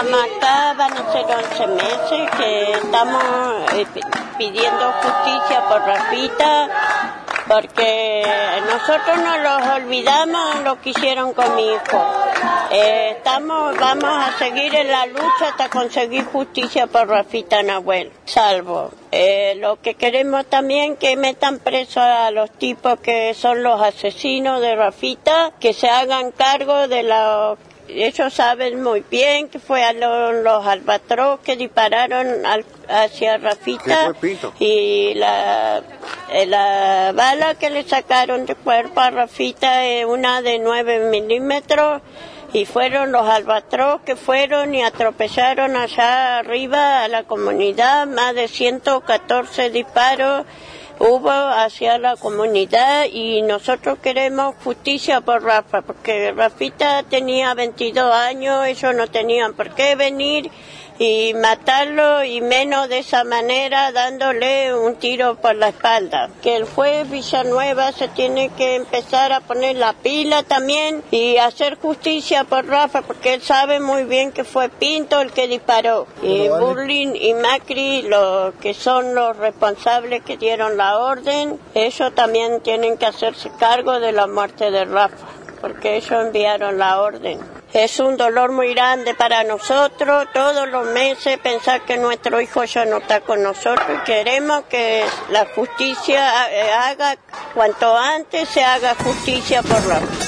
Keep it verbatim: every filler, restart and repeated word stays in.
Estamos acá, van a ser once meses que estamos eh, pidiendo justicia por Rafita, porque nosotros no los olvidamos lo que hicieron con mi hijo. Eh, estamos, vamos a seguir en la lucha hasta conseguir justicia por Rafita Nahuel, salvo. Eh, lo que queremos también que metan preso a los tipos que son los asesinos de Rafita, que se hagan cargo de la... Ellos saben muy bien que fue a los, los albatros que dispararon al, hacia Rafita y la, la bala que le sacaron de cuerpo a Rafita es una de nueve milímetros y fueron los albatros que fueron y atropellaron allá arriba a la comunidad, más de ciento catorce disparos hubo hacia la comunidad y nosotros queremos justicia por Rafa, porque Rafita tenía veintidós años, ellos no tenían por qué venir y matarlo, y menos de esa manera dándole un tiro por la espalda. Que el juez Villanueva se tiene que empezar a poner la pila también y hacer justicia por Rafa, porque él sabe muy bien que fue Pinto el que disparó. Y Burlin y Macri, los que son los responsables que dieron la orden, ellos también tienen que hacerse cargo de la muerte de Rafa, porque ellos enviaron la orden. Es un dolor muy grande para nosotros, todos los meses pensar que nuestro hijo ya no está con nosotros y queremos que la justicia haga, cuanto antes se haga justicia por Rafa.